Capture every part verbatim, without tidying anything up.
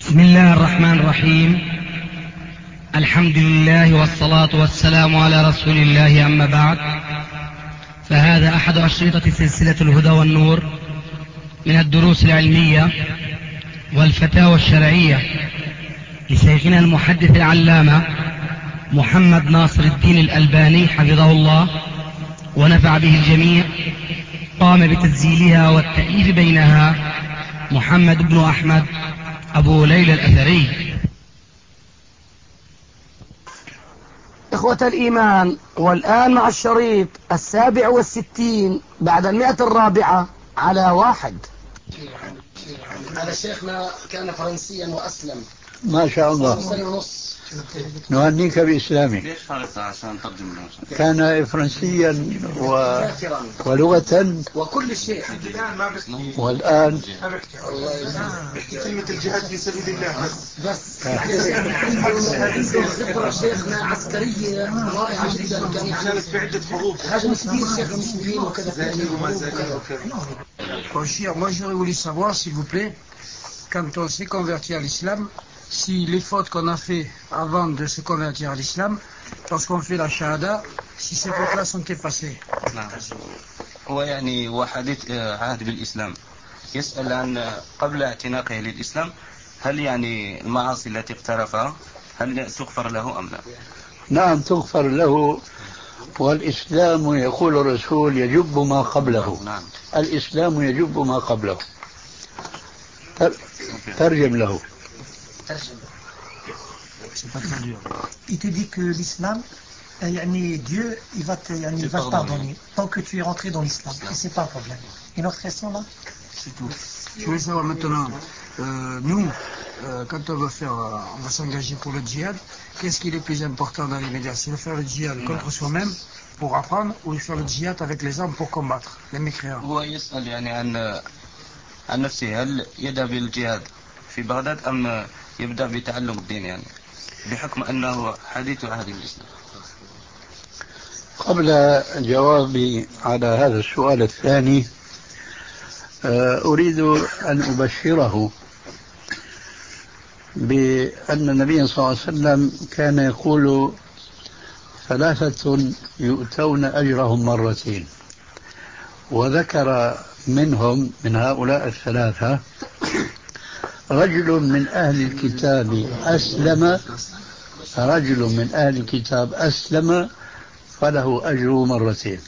بسم الله الرحمن الرحيم. الحمد لله والصلاة والسلام على رسول الله، أما بعد، فهذا أحد أشرطة سلسلة الهدى والنور من الدروس العلمية والفتاوى الشرعية لشيخنا المحدث العلامة محمد ناصر الدين الألباني حفظه الله ونفع به الجميع. قام بتسجيلها والتأليف بينها محمد بن أحمد أبو ليلى الأثري. إخوة الإيمان، والآن مع الشريط السابع والستين بعد المئة الرابعة على واحد. هذا شيخنا كان فرنسيا وأسلم ما شاء الله، سنة ونص. نهنيك بإسلامك. كان فرنسيا و... ولغة وكل شيء. والآن كلمة الجهاد في سبيل الله بس عنده خبرة شيخنا عسكرية رائعة جدا. كان يعني في عدة حروب هاجم كثير شيخ المسلمين وكذا. Moi j'aurais voulu savoir, s'il vous plaît, quand on s'est converti à l'islam, si les fautes qu'on a fait avant de se convertir à l'islam, lorsqu'on fait la shahada, si ces fautes-là sont effacées. نعم. هو يعني هو حديث عهد بالإسلام، يسأل عن قبل اعتناقه للإسلام هل يعني المعاصي التي اقترفها هل تغفر له أم لا؟ نعم تغفر له، والإسلام يقول الرسول يجب ما قبله. نعم. الإسلام يجب ما قبله. ترجم له. Il te dit que l'islam, yani Dieu, il va te, yani, il va te pardonner tant que tu es rentré dans l'islam. Et c'est pas un problème. Une autre question là? C'est tout. Je voulais savoir maintenant, euh, nous, euh, quand on va faire, euh, on va s'engager pour le djihad, qu'est-ce qui est le plus important dans les médias? C'est de faire le djihad contre soi-même pour apprendre, ou de faire le djihad avec les armes pour combattre les mécréants? هو يسأل يعني عن عن نفسه، هل يبدأ بالجهاد في بغداد أم يبدأ بتعلم الدين، يعني بحكم أنه حديث عهد بالإسلام. قبل جوابي على هذا السؤال الثاني، أريد أن أبشره بأن النبي صلى الله عليه وسلم كان يقول ثلاثة يؤتون أجرهم مرتين، وذكر منهم من هؤلاء الثلاثة رجل من أهل الكتاب أسلم رجل من أهل الكتاب أسلم فله أجر مرتين.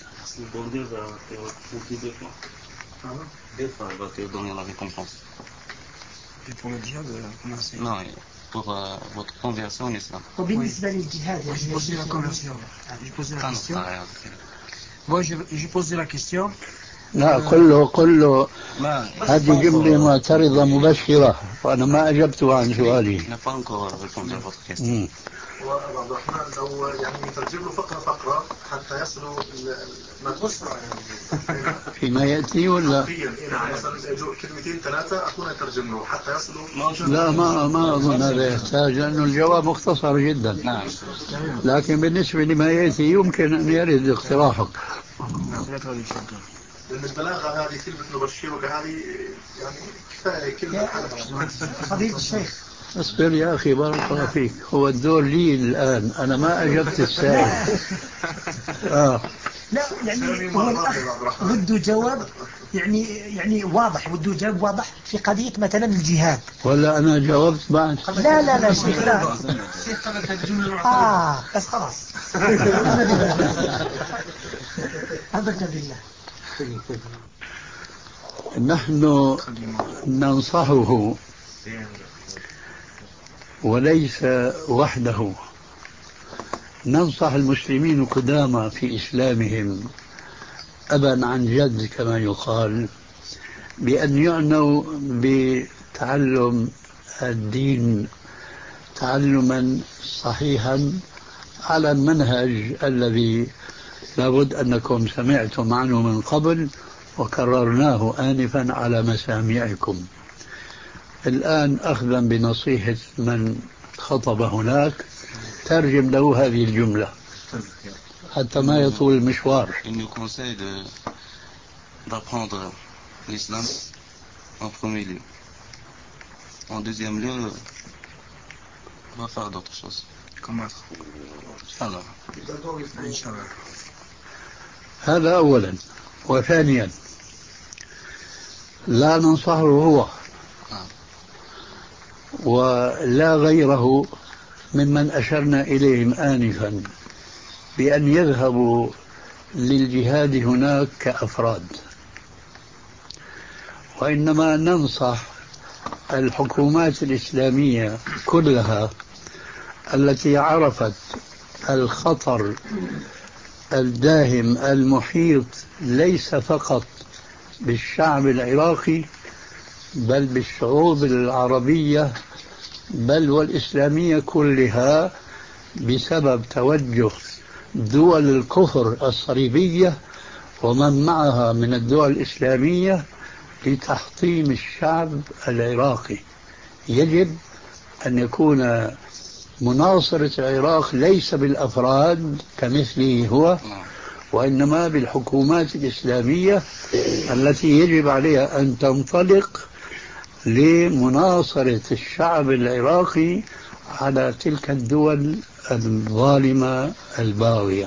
Pour le djihad, comment c'est? Non, pour euh, votre conversion en islam. وبالنسبة للجهاد J'ai posé la conversion. J'ai posé la كان question. صحيح. Moi, j'ai posé la question. لا كله كله ما هذه جملة معترضة مبشرة، وأنا ما أجبت عن سؤالي. n'a pas encore répondu à votre question. مم. وأبو عبد الرحمن لو يعني نترجم له فقرة فقرة حتى يصلوا ما تسرع يعني فيما يأتي ولا يعني مثلا كلمتين ثلاثة أكون أترجم له حتى يصلوا. لا، ما ما أظن هذا يحتاج، لأنه الجواب مختصر جدا. نعم. لكن بالنسبة لما يأتي يمكن أن يرد اقتراحك. لأن البلاغة هذه كلمة نبشرك هذه يعني كفاية كلمة. فضيلة الشيخ اصبر يا أخي، بارك الله فيك، هو الدور لي الآن، أنا ما أجبت السائل. آه. لا يعني هو الأخ وده جواب يعني يعني واضح، وده جواب واضح في قضية مثلا الجهاد. ولا أنا جاوبت بعد؟ لا لا لا شيخ، لا آه بس خلاص. أبدا بالله. نحن ننصحه وليس وحده، ننصح المسلمين القدامى في إسلامهم أبا عن جد كما يقال، بأن يعنوا بتعلم الدين تعلما صحيحا على المنهج الذي لابد أنكم سمعتم عنه من قبل وكررناه آنفا على مسامعكم. الآن أخذا بنصيحة من خطب هناك ترجم له هذه الجملة حتى ما يطول المشوار. Il nous conseille de d'apprendre l'islam en premier lieu En deuxième lieu, on va faire d'autres choses. Comment Alors, Inch'Allah. هذا أولا. وثانيا لا ننصحه هو ولا غيره ممن أشرنا إليهم آنفا بأن يذهبوا للجهاد هناك كأفراد، وإنما ننصح الحكومات الإسلامية كلها التي عرفت الخطر الداهم المحيط ليس فقط بالشعب العراقي بل بالشعوب العربية بل والإسلامية كلها بسبب توجه دول الكفر الصليبية ومن معها من الدول الإسلامية لتحطيم الشعب العراقي. يجب أن يكون مناصرة العراق ليس بالأفراد كمثله هو، وإنما بالحكومات الإسلامية التي يجب عليها أن تنطلق لمناصرة الشعب العراقي على تلك الدول الظالمة الباغية.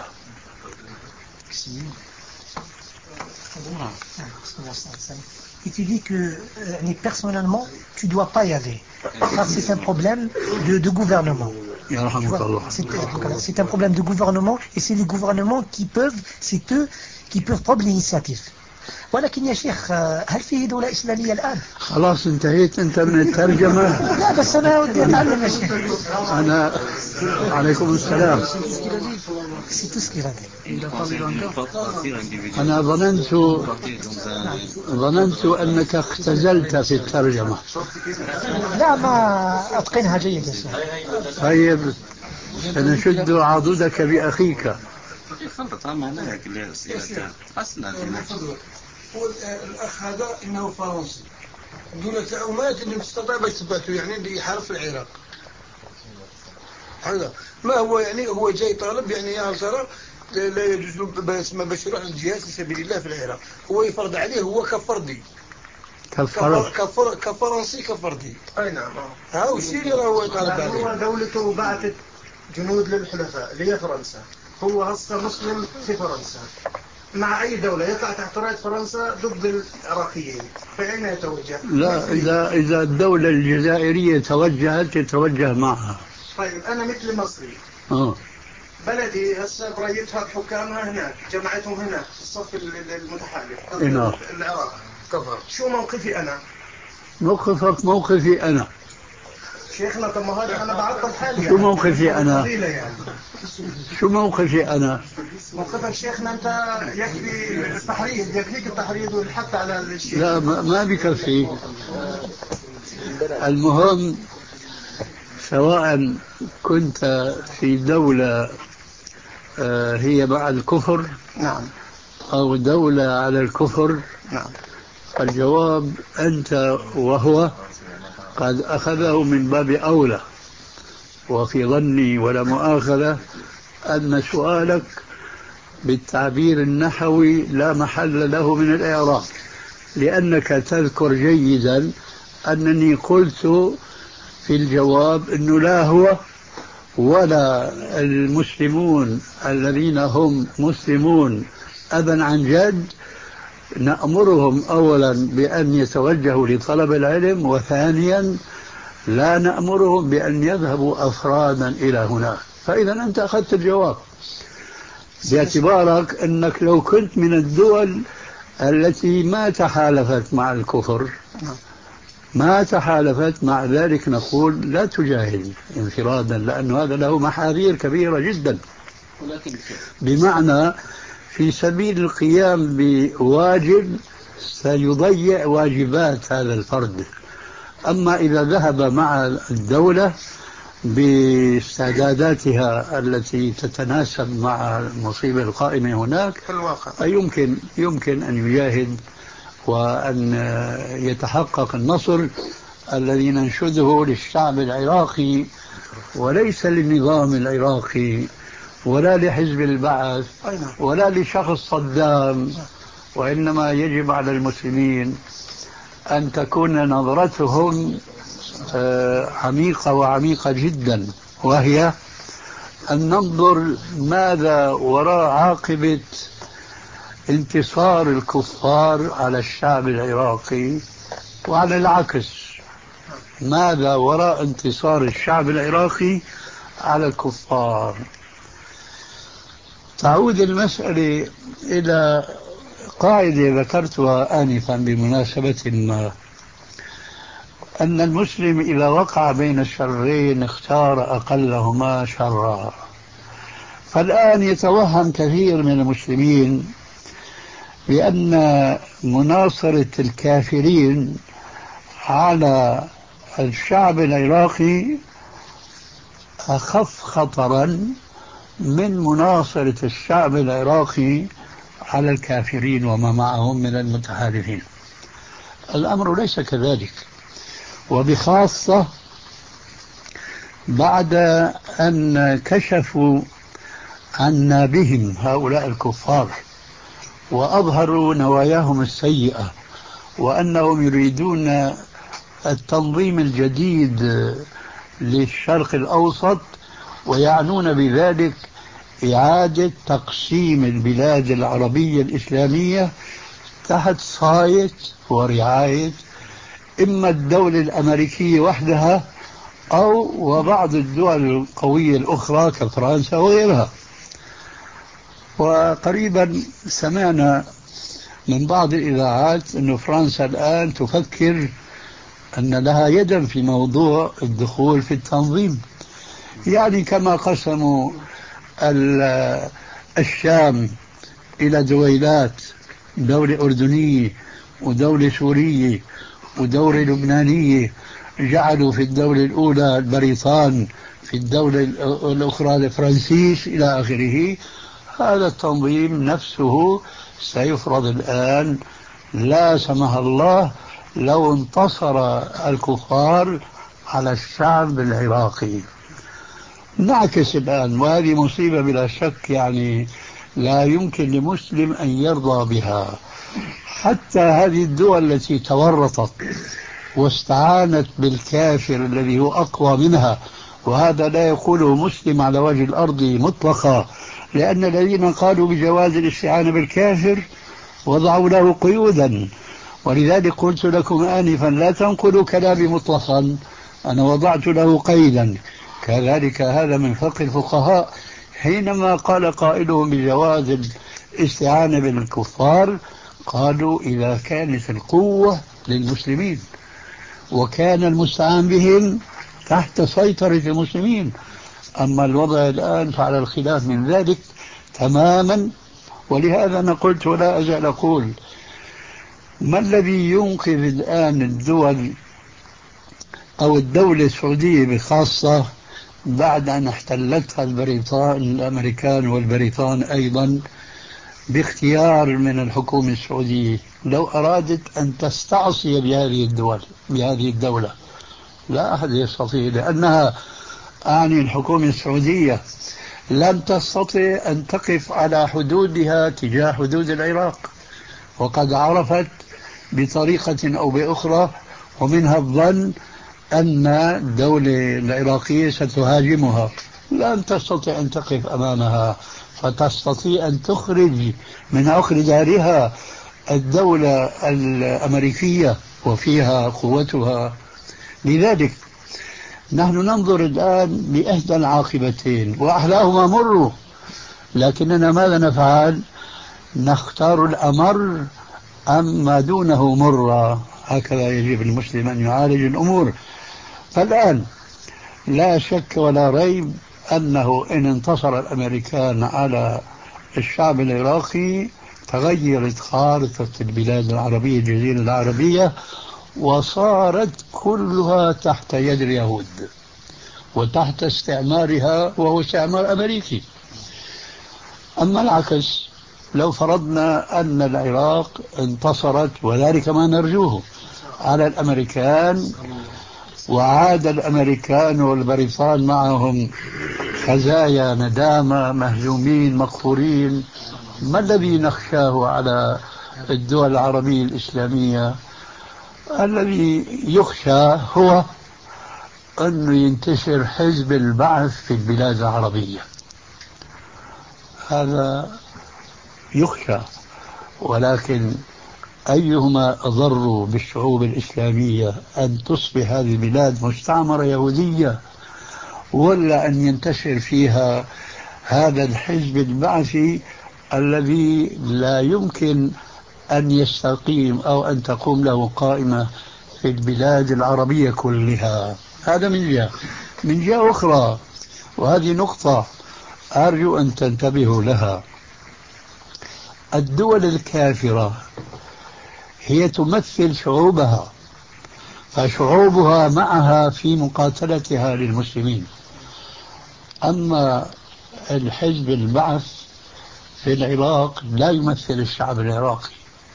Et tu dis que euh, personnellement, tu ne dois pas y aller. Ça, c'est un problème de, de gouvernement. C'est un problème de gouvernement et c'est les gouvernements qui peuvent, c'est eux qui peuvent prendre l'initiative. ولكن يا شيخ هل فيه دولة إسلامية الآن؟ خلاص انتهيت أنت من الترجمة. لا بس أنا ودي أتعلم يا شيخ. أنا عليكم السلام. أنا ظننت ظننت أنك اختزلت في الترجمة. لا ما أتقنها جيد يا شيخ. طيب سنشد عضدك بأخيك. الأخ هذا إنه فرنسي دون تأمات اللي مستطيع باش تثبته يعني اللي يحارب في العراق. هذا ما هو يعني هو جاي طالب يعني يا ترى لا يجوز له باش يروح للجهاد في سبيل الله في العراق. هو يفرض عليه هو كفردي كفر كفر كفرنسي كفردي. أي نعم. ها وسيريا هو طالب عليه. هو دولته بعثت جنود للحلفاء اللي هي فرنسا. هو هسه مسلم في فرنسا مع أي دولة يطلع تحت راية فرنسا ضد العراقيين فأين يتوجه؟ لا إذا إذا الدولة الجزائرية توجهت يتوجه معها. طيب أنا مثل مصري. آه. بلدي هسه بريتها بحكامها هناك جمعتهم هناك في الصف المتحالف ضد العراق كفر. شو موقفي أنا؟ موقفك موقفي أنا. شيخنا طب ما هذا أنا بعطل حالي. شو موقفي أنا؟ يعني. شو موقفي أنا؟ موقفك شيخنا أنت يكفي التحريض يكفيك التحريض والحث على الشيء. لا ما بكفي. المهم سواء كنت في دولة هي مع الكفر نعم أو دولة على الكفر نعم الجواب أنت وهو قد أخذه من باب أولى. وفي ظني ولا مؤاخذة أن سؤالك بالتعبير النحوي لا محل له من الإعراب، لأنك تذكر جيدا أنني قلت في الجواب أنه لا هو ولا المسلمون الذين هم مسلمون أبا عن جد نأمرهم أولا بأن يتوجهوا لطلب العلم، وثانيا لا نأمرهم بأن يذهبوا أفرادا إلى هناك. فإذا أنت أخذت الجواب باعتبارك أنك لو كنت من الدول التي ما تحالفت مع الكفر ما تحالفت مع ذلك نقول لا تجاهد انفرادا، لأن هذا له محاذير كبيرة جدا، بمعنى في سبيل القيام بواجب سيضيع واجبات هذا الفرد. أما إذا ذهب مع الدولة باستعداداتها التي تتناسب مع المصيبة القائمة هناك يمكن يمكن أن يجاهد وأن يتحقق النصر الذي ننشده للشعب العراقي وليس للنظام العراقي ولا لحزب البعث ولا لشخص صدام، وإنما يجب على المسلمين أن تكون نظرتهم عميقة وعميقة جدا، وهي أن ننظر ماذا وراء عاقبة انتصار الكفار على الشعب العراقي، وعلى العكس ماذا وراء انتصار الشعب العراقي على الكفار. تعود المسألة إلى قاعدة ذكرتها آنفا بمناسبة ما، أن المسلم إذا وقع بين الشرين اختار أقلهما شرا. فالآن يتوهم كثير من المسلمين بأن مناصرة الكافرين على الشعب العراقي أخف خطرا من مناصرة الشعب العراقي على الكافرين وما معهم من المتحالفين. الأمر ليس كذلك، وبخاصة بعد أن كشفوا عن بهم هؤلاء الكفار وأظهروا نواياهم السيئة، وأنهم يريدون التنظيم الجديد للشرق الأوسط، ويعنون بذلك إعادة تقسيم البلاد العربية الإسلامية تحت صاية ورعاية إما الدولة الأمريكية وحدها أو وبعض الدول القوية الأخرى كفرنسا وغيرها. وقريبا سمعنا من بعض الإذاعات أن فرنسا الآن تفكر أن لها يدا في موضوع الدخول في التنظيم، يعني كما قسموا الشام إلى دويلات، دولة أردنية ودولة سورية ودولة لبنانية، جعلوا في الدولة الأولى البريطان، في الدولة الأخرى الفرنسيس إلى آخره. هذا التنظيم نفسه سيفرض الآن لا سمح الله لو انتصر الكفار على الشعب العراقي. نعكس الآن، وهذه مصيبة بلا شك، يعني لا يمكن لمسلم أن يرضى بها. حتى هذه الدول التي تورطت واستعانت بالكافر الذي هو أقوى منها، وهذا لا يقوله مسلم على وجه الأرض مطلقا، لأن الذين قالوا بجواز الاستعانة بالكافر وضعوا له قيودا. ولذلك قلت لكم آنفا لا تنقلوا كلامي مطلقا، أنا وضعت له قيدا. كذلك هذا من فقه الفقهاء، حينما قال قائلهم بجواز الاستعانة بالكفار قالوا إذا كانت القوة للمسلمين وكان المستعان بهم تحت سيطرة المسلمين. أما الوضع الآن فعلى الخلاف من ذلك تماما. ولهذا أنا قلت ولا أزال أقول، ما الذي ينقذ الآن الدول أو الدولة السعودية بخاصة بعد أن احتلتها البريطان الأمريكان والبريطان أيضا باختيار من الحكومة السعودية، لو أرادت أن تستعصي بهذه الدول بهذه الدولة لا أحد يستطيع، لأنها أعني الحكومة السعودية لم تستطع أن تقف على حدودها تجاه حدود العراق، وقد عرفت بطريقة أو بأخرى ومنها الظن أن الدولة العراقية ستهاجمها، لن تستطيع أن تقف أمامها، فتستطيع أن تخرج من عقر دارها الدولة الأمريكية وفيها قوتها. لذلك نحن ننظر الآن لإحدى العاقبتين وأحلاهما مر، لكننا ماذا نفعل؟ نختار الأمر أم ما دونه مر. هكذا يجب المسلم أن يعالج الأمور. فالآن لا شك ولا ريب أنه إن انتصر الأمريكان على الشعب العراقي تغيرت خارطة البلاد العربية الجزيرة العربية وصارت كلها تحت يد اليهود وتحت استعمارها، وهو استعمار أمريكي. أما العكس، لو فرضنا أن العراق انتصرت، وذلك ما نرجوه، على الأمريكان، وعاد الأمريكان والبريطان معهم خزايا ندامة مهزومين مقهورين، ما الذي نخشاه على الدول العربية الإسلامية؟ الذي يخشى هو أنه ينتشر حزب البعث في البلاد العربية، هذا يخشى، ولكن أيهما أضر بالشعوب الإسلامية، أن تصبح هذه البلاد مستعمرة يهودية ولا أن ينتشر فيها هذا الحزب البعثي الذي لا يمكن أن يستقيم أو أن تقوم له قائمة في البلاد العربية كلها؟ هذا من جهة. من جهة أخرى، وهذه نقطة أرجو أن تنتبهوا لها، الدول الكافرة هي تمثل شعوبها، فشعوبها معها في مقاتلتها للمسلمين. أما الحزب البعث في العراق لا يمثل الشعب العراقي،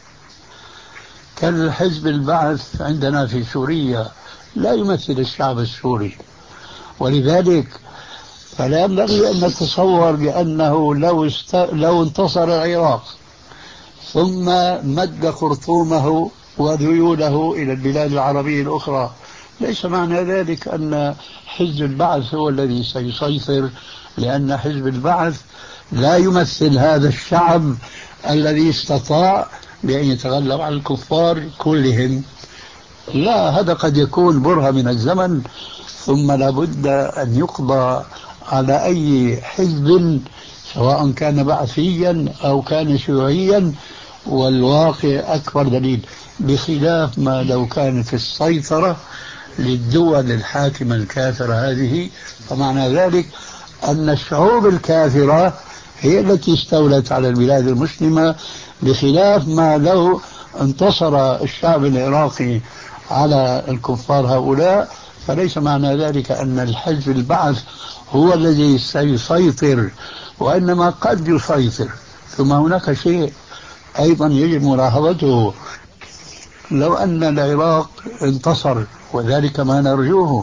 كالحزب البعث عندنا في سوريا لا يمثل الشعب السوري. ولذلك فلا ينبغي أن نتصور بأنه لو, است... لو انتصر العراق ثم مد خرطومه وذيوله إلى البلاد العربية الأخرى، ليس معنى ذلك أن حزب البعث هو الذي سيسيطر، لأن حزب البعث لا يمثل هذا الشعب الذي استطاع بأن يتغلب على الكفار كلهم. لا، هذا قد يكون برهة من الزمن، ثم لابد أن يقضى على أي حزب سواء كان بعثيا أو كان شيوعيا، والواقع أكبر دليل، بخلاف ما لو كان في السيطرة للدول الحاكمة الكافرة هذه، فمعنى ذلك أن الشعوب الكافرة هي التي استولت على البلاد المسلمة، بخلاف ما لو انتصر الشعب العراقي على الكفار هؤلاء، فليس معنى ذلك أن الحزب البعث هو الذي سيسيطر، وإنما قد يسيطر. ثم هناك شيء أيضا يجب ملاحظته، لو أن العراق انتصر، وذلك ما نرجوه،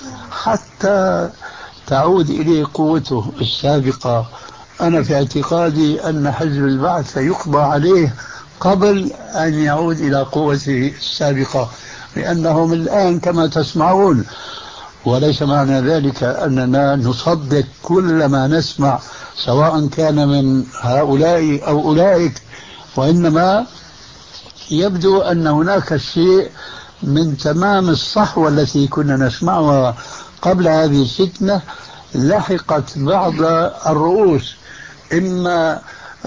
حتى تعود إليه قوته السابقة، أنا في اعتقادي أن حزب البعث سيقضى عليه قبل أن يعود إلى قوته السابقة، لأنهم الآن كما تسمعون. وليس معنى ذلك أننا نصدق كل ما نسمع سواء كان من هؤلاء أو أولئك، وإنما يبدو أن هناك شيء من تمام الصحوة التي كنا نسمعها قبل هذه الفتنة لحقت بعض الرؤوس، إما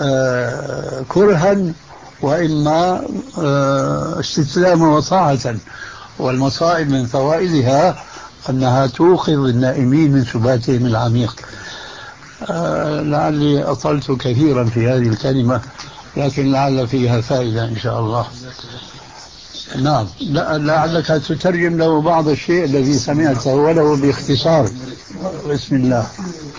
آه كرها وإما آه استسلاما وطاعة. والمصائب من فوائدها أنها توقظ النائمين من سباتهم العميق. آه لعلي أطلت كثيرا في هذه الكلمة، لكن لعل فيها فائدة إن شاء الله. نعم، لعلك تترجم له بعض الشيء الذي سمعته ولو باختصار. بسم الله.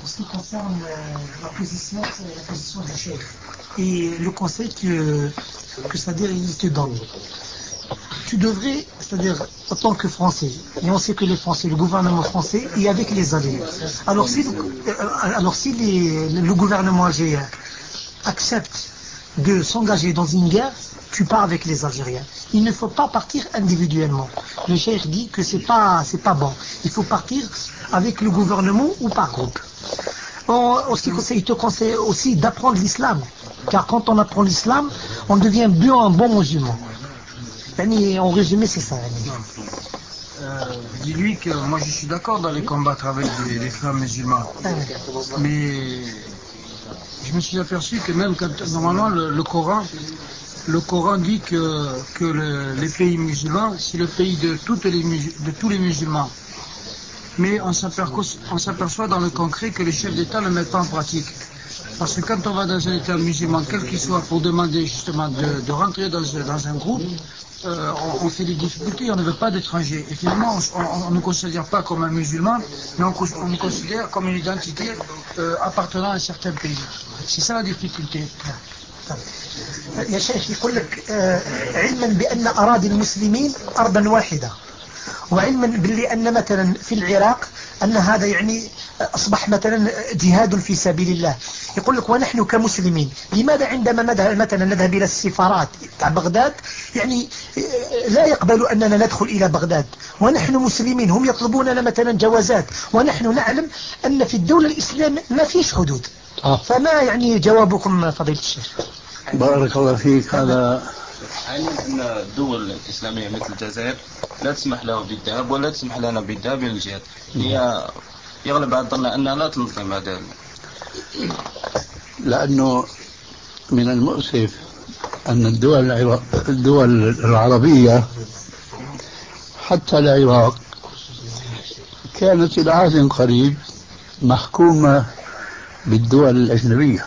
Et le conseil que, que c'est-à-dire il te donne, tu devrais, c'est-à-dire en tant que Français, et on sait que les Français, le gouvernement français est avec les Algériens. Alors si, alors si les, le gouvernement algérien accepte de s'engager dans une guerre, tu pars avec les Algériens. Il ne faut pas partir individuellement. Le cheikh dit que c'est pas, c'est pas bon. Il faut partir avec le gouvernement ou par groupe. En, en ce qui conseille, il te conseille aussi d'apprendre l'islam, car quand on apprend l'islam, on devient bien un bon musulman. En résumé, c'est ça. Euh, dis-lui que moi je suis d'accord d'aller combattre avec les, les frères musulmans, mais je me suis aperçu que même quand normalement le, le Coran, le Coran dit que, que le, les pays musulmans, c'est le pays de, toutes les, de tous les musulmans. Mais on s'aperçoit dans le concret que les chefs d'État ne le mettent pas en pratique. Parce que quand on va dans un État musulman, quel qu'il soit, pour demander justement de, de rentrer dans, dans un groupe, euh, on, on fait des difficultés, on ne veut pas d'étrangers. Et finalement, on ne nous considère pas comme un musulman, mais on, on nous considère comme une identité euh, appartenant à un certain pays. C'est ça la difficulté. يا شيخ يقول لك علما بأن أراضي المسلمين أرضا واحدة، وعلما باللي أن مثلا في العراق أن هذا يعني أصبح مثلا جهاد في سبيل الله. يقول لك ونحن كمسلمين لماذا عندما نذهب مثلا نذهب إلى السفارات تاع بغداد يعني لا يقبلوا أننا ندخل إلى بغداد ونحن مسلمين، هم يطلبون لنا مثلا جوازات ونحن نعلم أن في الدولة الإسلامية ما فيش حدود. فما يعني جوابكم فضيلة الشيخ؟ بارك الله فيك. هذا علم أن الدول الإسلامية مثل الجزائر لا تسمح له بالذهاب ولا تسمح لنا بالذهاب إلى الجهاد. هي يغلب على الظن أنها لا تنظم هذا، لأنه من المؤسف أن الدول العرا... الدول العربية حتى العراق كانت إلى عهد قريب محكومة بالدول الأجنبية.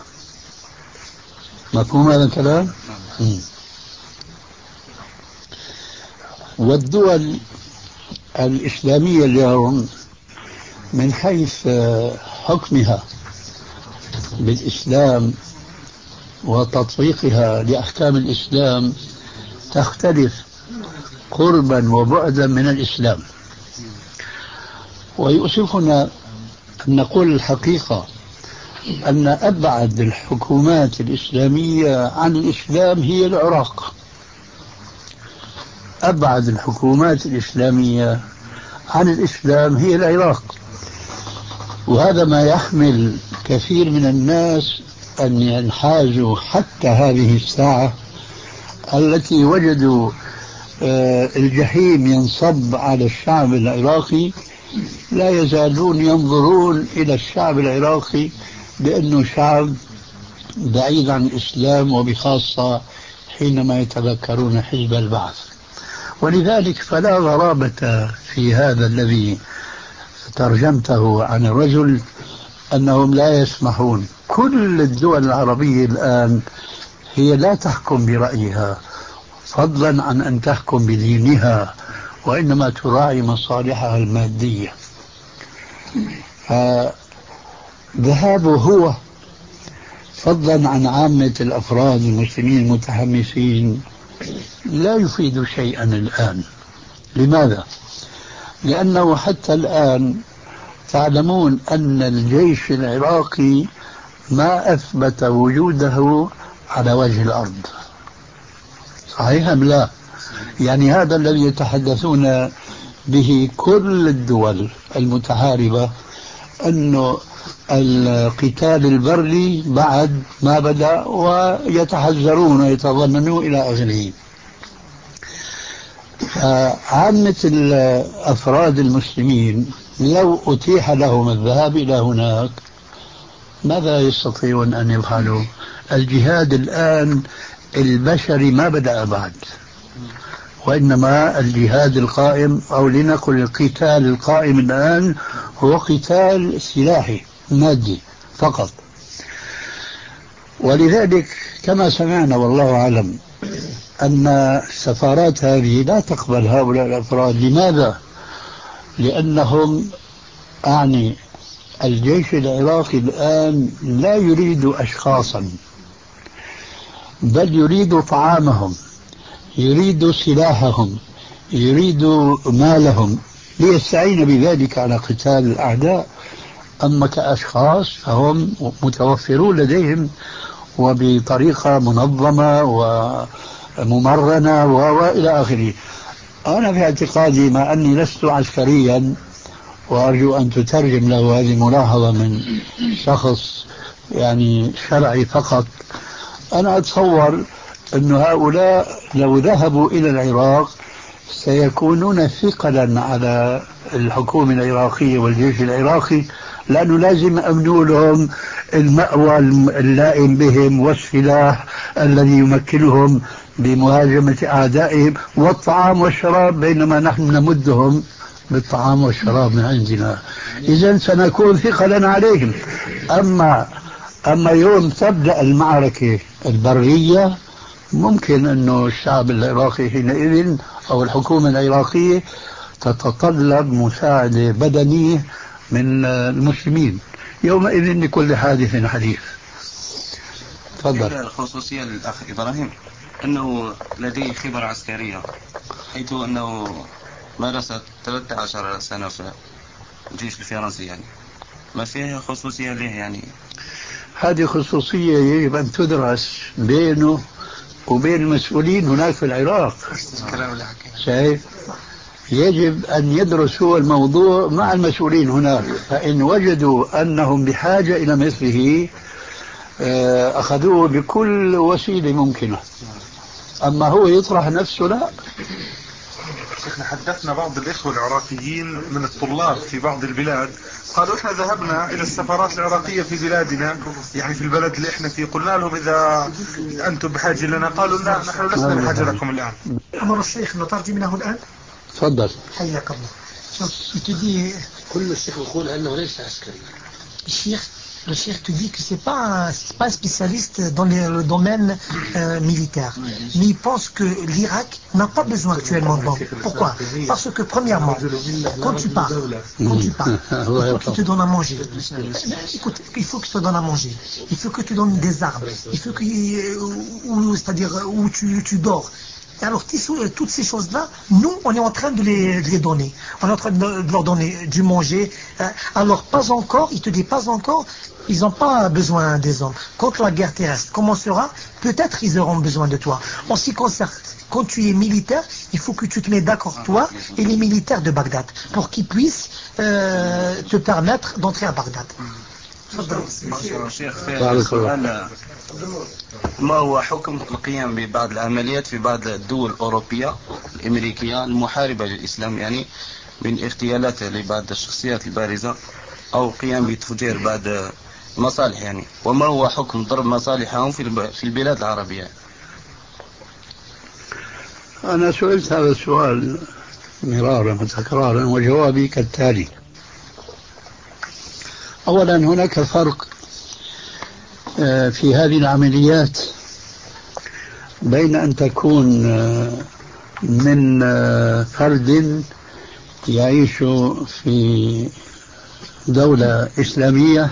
مفهوم هذا الكلام؟ والدول الإسلامية اليوم من حيث حكمها بالإسلام وتطبيقها لأحكام الإسلام تختلف قربا وبعدا من الإسلام. ويؤسفنا أن نقول الحقيقة أن أبعد الحكومات الإسلامية عن الإسلام هي العراق. أبعد الحكومات الإسلامية عن الإسلام هي العراق. وهذا ما يحمل كثير من الناس أن ينحازوا حتى هذه الساعة التي وجدوا الجحيم ينصب على الشعب العراقي، لا يزالون ينظرون إلى الشعب العراقي بأنه شعب بعيد عن الإسلام، وبخاصة حينما يتذكرون حزب البعث. ولذلك فلا غرابة في هذا الذي ترجمته عن الرجل أنهم لا يسمحون. كل الدول العربية الآن هي لا تحكم برأيها فضلا عن أن تحكم بدينها، وإنما تراعي مصالحها المادية. ذهابه هو فضلا عن عامة الأفراد المسلمين المتحمسين لا يفيد شيئا الآن. لماذا؟ لأنه حتى الآن تعلمون أن الجيش العراقي ما أثبت وجوده على وجه الأرض. صحيح أم لا؟ يعني هذا الذي يتحدثون به كل الدول المتحاربة أنه القتال البري بعد ما بدأ ويتحذرون ويتظننون إلى آخره. عامة الأفراد المسلمين لو أتيح لهم الذهاب إلى هناك ماذا يستطيعون أن يفعلوا؟ الجهاد الآن البشري ما بدأ بعد، وإنما الجهاد القائم أو لنقل القتال القائم الآن هو قتال سلاحي مادي فقط. ولذلك كما سمعنا والله أعلم أن السفارات هذه لا تقبل هؤلاء الأفراد. لماذا؟ لأنهم أعني الجيش العراقي الآن لا يريد أشخاصا، بل يريد طعامهم، يريد سلاحهم، يريد مالهم ليستعين بذلك على قتال الأعداء. أما كأشخاص فهم متوفرون لديهم وبطريقة منظمة وممرنة وإلى آخره. أنا في اعتقادي مع أني لست عسكريا، وأرجو أن تترجم له هذه الملاحظة من شخص يعني شرعي فقط، أنا أتصور أن هؤلاء لو ذهبوا إلى العراق سيكونون ثقلا على الحكومة العراقية والجيش العراقي، لأنه لازم أمنوا لهم المأوى اللائم بهم والسلاح الذي يمكنهم بمهاجمة أعدائهم والطعام والشراب، بينما نحن نمدهم بالطعام والشراب من عندنا. إذن سنكون ثقلا عليهم. أما أما يوم تبدأ المعركة البرية ممكن أنه الشعب العراقي حينئذ أو الحكومة العراقية تتطلب مساعدة بدنية من المسلمين. يومئذ لكل حادث حديث. تفضل. الخصوصية للأخ إبراهيم أنه لديه خبرة عسكرية، حيث أنه مارس ثلاثة عشر سنة في الجيش الفرنسي يعني. ما فيها خصوصية ليه يعني؟ هذه خصوصية يجب أن تدرس بينه وبين المسؤولين هناك في العراق. شايف؟ يجب أن يدرسوا الموضوع مع المسؤولين هناك، فإن وجدوا أنهم بحاجة إلى مثله أخذوه بكل وسيلة ممكنة. أما هو يطرح نفسه لا. شيخنا حدثنا بعض الإخوة العراقيين من الطلاب في بعض البلاد قالوا إحنا ذهبنا إلى السفارات العراقية في بلادنا، يعني في البلد اللي إحنا فيه، قلنا لهم إذا أنتم بحاجة لنا، قالوا لا نحن لسنا بحاجة لكم الآن. أمر الشيخ نترجم الآن. تفضل. حياك الله. شوف تدي كل الشيخ يقول أنه ليس عسكري. الشيخ Le chef te dit que c'est pas c'est pas un spécialiste dans les, le domaine euh, militaire, mais il pense que l'Irak n'a pas besoin actuellement d'hommes. Pourquoi? Parce que premièrement, quand tu pars, quand tu pars, il faut qu'il te donne à manger. Écoute, il faut qu'il te donne à manger. Il faut que tu donnes des armes. Il faut que, ou, c'est-à-dire où tu, tu dors. Et alors, toutes ces choses-là, nous, on est en train de les, de les donner. On est en train de, de leur donner du manger. Alors, pas encore, il te dit pas encore, ils n'ont pas besoin des hommes. Quand la guerre terrestre commencera, peut-être ils auront besoin de toi. En ce qui concerne, quand tu es militaire, il faut que tu te mettes d'accord, toi et les militaires de Bagdad, pour qu'ils puissent euh, te permettre d'entrer à Bagdad. شيخ سؤال، ما هو حكم القيام ببعض العمليات في بعض الدول الأوروبية الأمريكية المحاربة للإسلام، يعني من اغتيالات لبعض الشخصيات البارزة أو قيام بتفجير بعض المصالح، يعني وما هو حكم ضرب مصالحهم في البلاد العربية؟ أنا سئلت هذا السؤال مرارا وتكرارا وجوابي كالتالي. أولا هناك فرق في هذه العمليات بين أن تكون من فرد يعيش في دولة إسلامية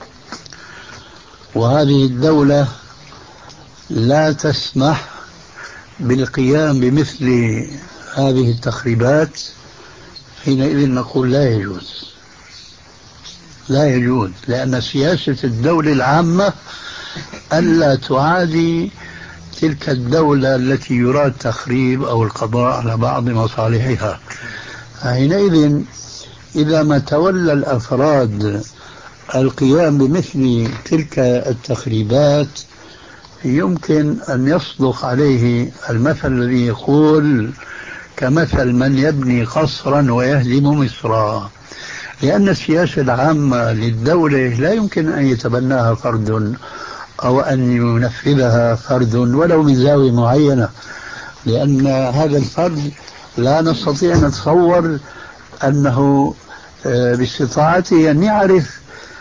وهذه الدولة لا تسمح بالقيام بمثل هذه التخريبات، حينئذ نقول لا يجوز، لا يجوز، لأن سياسة الدولة العامة ألا تعادي تلك الدولة التي يراد تخريب أو القضاء على بعض مصالحها. حينئذ إذا ما تولى الأفراد القيام بمثل تلك التخريبات يمكن أن يصدق عليه المثل الذي يقول كمثل من يبني قصرا ويهدم مصرا، لأن السياسة العامة للدولة لا يمكن أن يتبناها فرد أو أن ينفذها فرد ولو من زاوية معينة، لأن هذا الفرد لا نستطيع أن نتصور أنه باستطاعته أن يعرف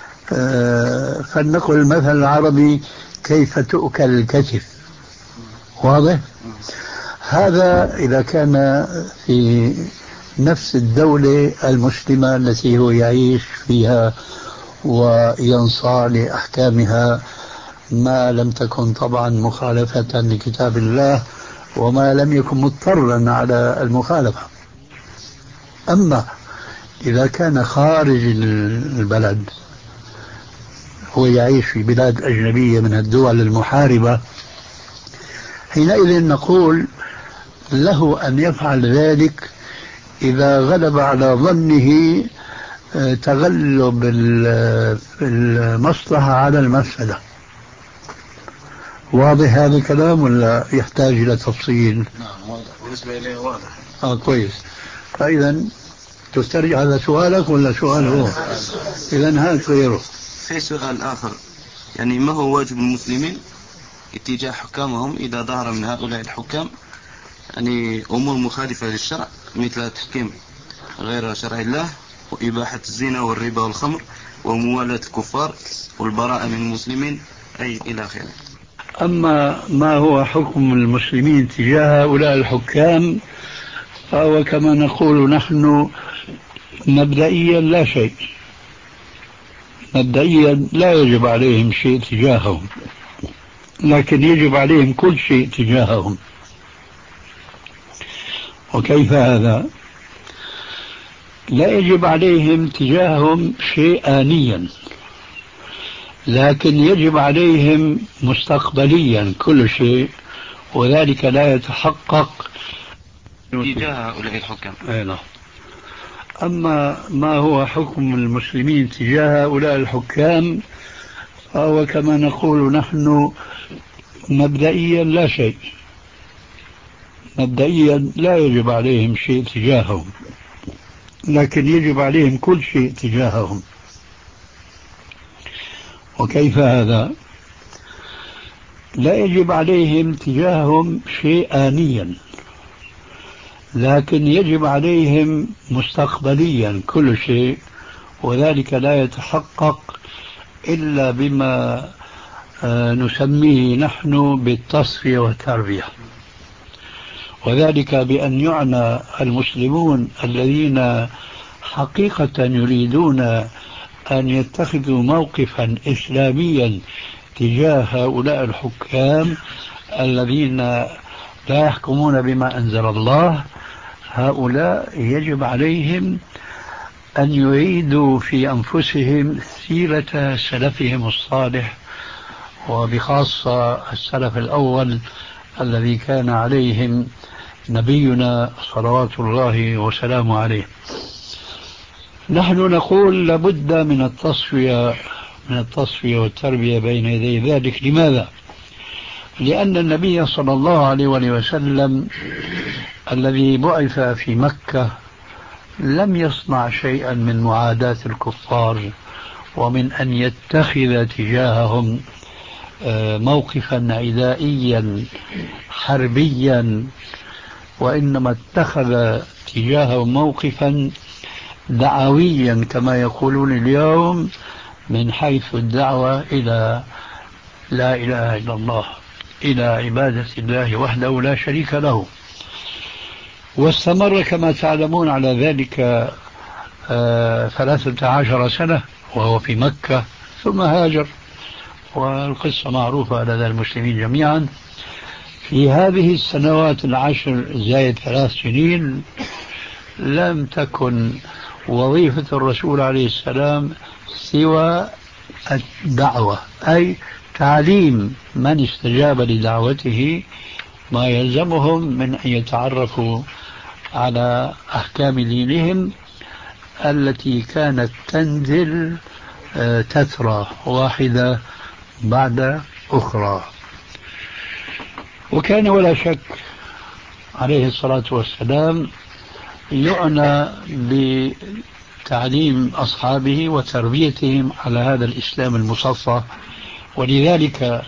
فلنقل المثل العربي كيف تؤكل الكتف. واضح؟ هذا إذا كان في نفس الدولة المسلمة التي هو يعيش فيها وينصاع لأحكامها، ما لم تكن طبعا مخالفة لكتاب الله وما لم يكن مضطرا على المخالفة. أما إذا كان خارج البلد، هو يعيش في بلاد أجنبية من الدول المحاربة، حينئذ نقول له أن يفعل ذلك إذا غلب على ظنه تغلب المصلحة على المفسدة. واضح هذا الكلام ولا يحتاج إلى تفصيل؟ نعم واضح، بالنسبة إليه واضح. آه كويس. فإذا تسترجع هذا سؤالك ولا سؤال هو؟ إذا هات غيره. في سؤال آخر، يعني ما هو واجب المسلمين اتجاه حكامهم إذا ظهر من هؤلاء الحكام يعني أمور مخالفة للشرع مثل تحكيم غير شرع الله وإباحة الزنا والربا والخمر وموالاة الكفار والبراءة من المسلمين أي إلى آخره. أما ما هو حكم المسلمين تجاه هؤلاء الحكام فهو كما نقول نحن مبدئيا لا شيء، مبدئيا لا يجب عليهم شيء تجاههم، لكن يجب عليهم كل شيء تجاههم. وكيف هذا؟ لا يجب عليهم تجاههم شيء آنيا، لكن يجب عليهم مستقبليا كل شيء، وذلك لا يتحقق تجاه هؤلاء الحكام. نعم. أما ما هو حكم المسلمين تجاه هؤلاء الحكام فهو كما نقول نحن مبدئيا لا شيء، مبدئيا لا يجب عليهم شيء تجاههم، لكن يجب عليهم كل شيء تجاههم. وكيف هذا؟ لا يجب عليهم تجاههم شيء آنيا، لكن يجب عليهم مستقبليا كل شيء، وذلك لا يتحقق إلا بما نسميه نحن بالتصفية والتربية، وذلك بأن يعنى المسلمون الذين حقيقة يريدون أن يتخذوا موقفا إسلاميا تجاه هؤلاء الحكام الذين لا يحكمون بما أنزل الله. هؤلاء يجب عليهم أن يعيدوا في أنفسهم سيرة سلفهم الصالح، وبخاصة السلف الأول الذي كان عليهم نبينا صلوات الله وسلامه عليه. نحن نقول لابد من التصفية من التصفية والتربية بين يدي ذلك. لماذا؟ لأن النبي صلى الله عليه وسلم الذي بعث في مكة لم يصنع شيئا من معاداة الكفار ومن أن يتخذ تجاههم موقفا عدائيا حربيا، وإنما اتخذ تجاههم موقفا دعويا كما يقولون اليوم، من حيث الدعوة إلى لا إله إلا الله، إلى عبادة الله وحده لا شريك له. واستمر كما تعلمون على ذلك آه ثلاثة عشر سنة وهو في مكة، ثم هاجر، والقصة معروفة لدى المسلمين جميعا. في هذه السنوات العشر زائد ثلاث سنين لم تكن وظيفة الرسول عليه السلام سوى الدعوة، أي تعليم من استجاب لدعوته ما يلزمهم من أن يتعرفوا على أحكام دينهم التي كانت تنزل تترى واحدة بعد أخرى. وكان ولا شك عليه الصلاة والسلام يعنى بتعليم أصحابه وتربيتهم على هذا الإسلام المصفى، ولذلك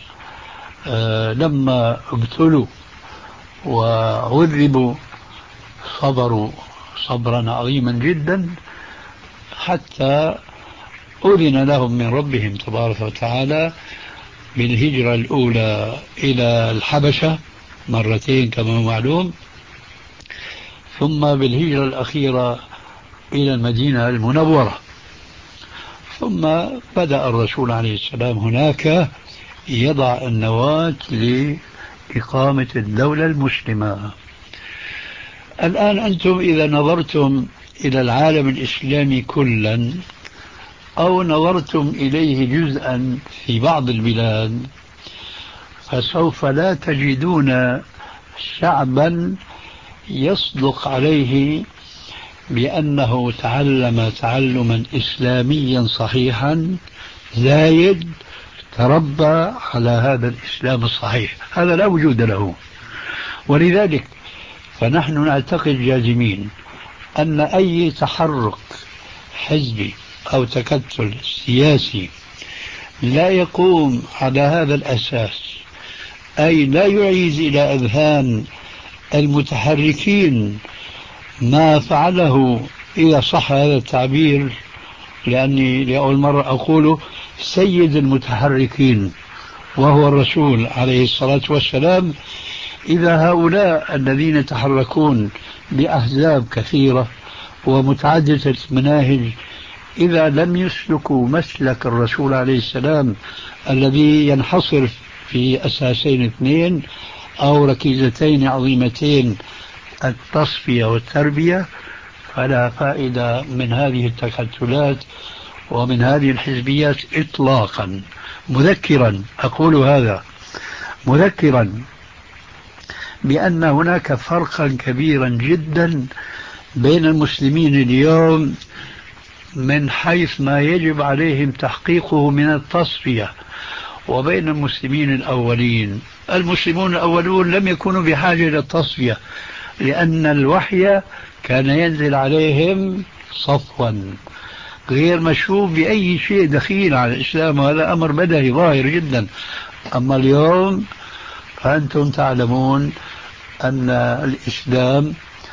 لما ابتلوا وعذبوا صبروا صبرا عظيما جدا، حتى أذن لهم من ربهم تبارك وتعالى بالهجرة الأولى إلى الحبشة مرتين كما هو معلوم، ثم بالهجرة الأخيرة إلى المدينة المنورة. ثم بدأ الرسول عليه السلام هناك يضع النواة لإقامة الدولة المسلمة. الآن أنتم إذا نظرتم إلى العالم الإسلامي كلا أو نظرتم إليه جزءا في بعض البلاد، فسوف لا تجدون شعبا يصدق عليه بأنه تعلم تعلما إسلاميا صحيحا زايد تربى على هذا الإسلام الصحيح، هذا لا وجود له. ولذلك فنحن نعتقد جازمين أن أي تحرك حزبي أو تكتل سياسي لا يقوم على هذا الأساس، أي لا يعيد إلى أذهان المتحركين ما فعله، إذا صح هذا التعبير، لأني لأول مرة أقول سيد المتحركين وهو الرسول عليه الصلاة والسلام، إذا هؤلاء الذين يتحركون بأحزاب كثيرة ومتعددة المناهج إذا لم يسلكوا مسلك الرسول عليه السلام الذي ينحصر في أساسين اثنين أو ركيزتين عظيمتين، التصفية والتربية، فلا فائدة من هذه التكتلات ومن هذه الحزبيات إطلاقا. مذكرا أقول هذا، مذكرا بأن هناك فرقا كبيرا جدا بين المسلمين اليوم من حيث ما يجب عليهم تحقيقه من التصفية وبين المسلمين الأولين. المسلمون الأولون لم يكونوا بحاجة إلى التصفية لأن الوحي كان ينزل عليهم صفوا غير مشوب بأي شيء دخيل على الإسلام، وهذا أمر بدهي ظاهر جدا. أما اليوم فأنتم تعلمون أن الإسلام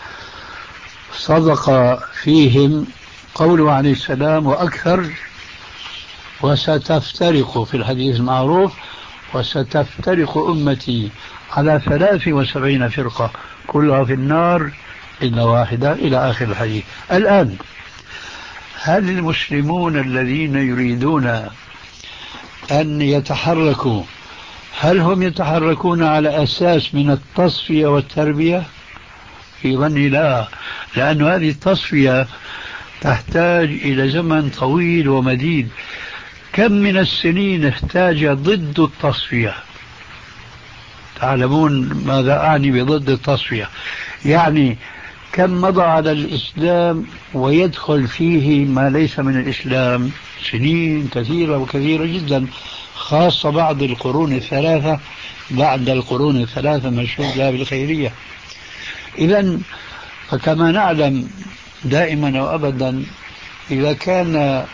صدق فيهم قوله عليه السلام وأكثر، وستفترق في الحديث المعروف وستفترق أمتي على ثلاث وسبعين فرقة كلها في النار إلا واحدة إلى آخر الحديث. الآن هل المسلمون الذين يريدون أن يتحركوا هل هم يتحركون على أساس من التصفية والتربية؟ في ظني لا، لأن هذه التصفية تحتاج إلى زمن طويل ومديد. كم من السنين احتاج ضد التصفية؟ تعلمون ماذا أعني بضد التصفية؟ يعني كم مضى على الإسلام ويدخل فيه ما ليس من الإسلام؟ سنين كثيرة وكثيرة جدا، خاصة بعد القرون الثلاثة بعد القرون الثلاثة مشهود لها بالخيرية. إذن فكما نعلم دائما وأبدا إذا كان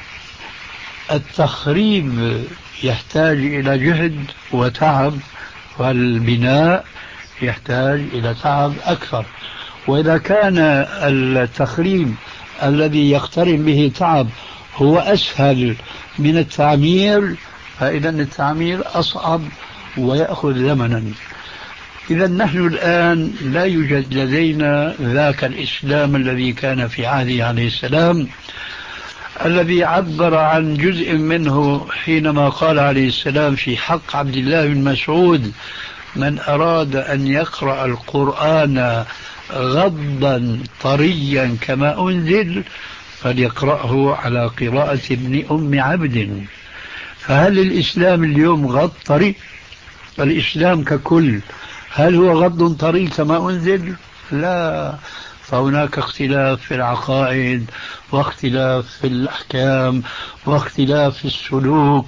التخريب يحتاج إلى جهد وتعب والبناء يحتاج إلى تعب أكثر، وإذا كان التخريب الذي يقترن به تعب هو أسهل من التعمير فإذا التعمير أصعب ويأخذ زمنا. إذا نحن الآن لا يوجد لدينا ذاك الإسلام الذي كان في عهده عليه السلام، الذي عبر عن جزء منه حينما قال عليه السلام في حق عبد الله بن مسعود من أراد أن يقرأ القرآن غضا طريا كما أنزل فليقرأه على قراءة ابن أم عبد. فهل الإسلام اليوم غض طري؟ الإسلام ككل هل هو غض طري كما أنزل؟ لا، فهناك اختلاف في العقائد واختلاف في الأحكام واختلاف في السلوك.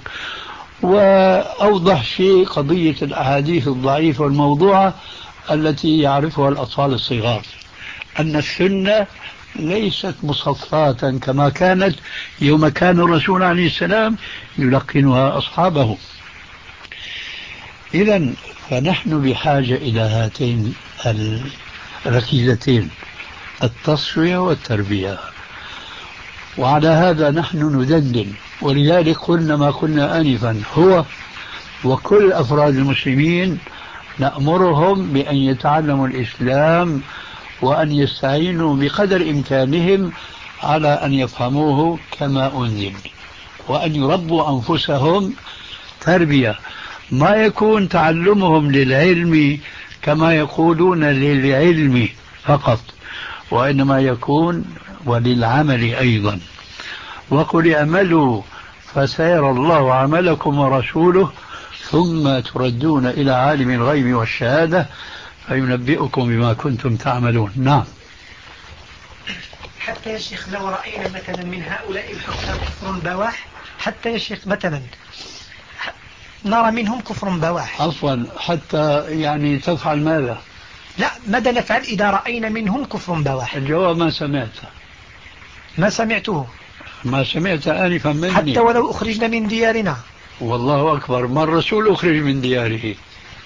وأوضح شيء قضية الأحاديث الضعيفة والموضوعة التي يعرفها الأطفال الصغار، أن السنة ليست مصفاة كما كانت يوم كان الرسول عليه السلام يلقنها أصحابه. إذن فنحن بحاجة إلى هاتين الركيزتين التصفية والتربية، وعلى هذا نحن ندندن. ولذلك قلنا ما قلنا آنفا، هو وكل أفراد المسلمين نأمرهم بأن يتعلموا الإسلام وأن يستعينوا بقدر إمكانهم على أن يفهموه كما أنزل، وأن يربوا أنفسهم تربية ما يكون تعلمهم للعلم كما يقولون للعلم فقط، وإنما يكون وللعمل أيضا. وقل اعملوا فسيرى الله عملكم ورسوله ثم تردون إلى عالم الغيب والشهادة فينبئكم بما كنتم تعملون. نعم. حتى يا شيخ لو رأينا مثلا من هؤلاء الحكام كفر بواح، حتى يا شيخ مثلا نرى منهم كفر بواح. عفوا، حتى يعني تفعل ماذا؟ لا، ماذا نفعل إذا رأينا منهم كفر بواح؟ الجواب ما سمعته. ما سمعته ما سمعت آنفا مني. حتى ولو أخرجنا من ديارنا. والله أكبر، ما الرسول أخرج من دياره.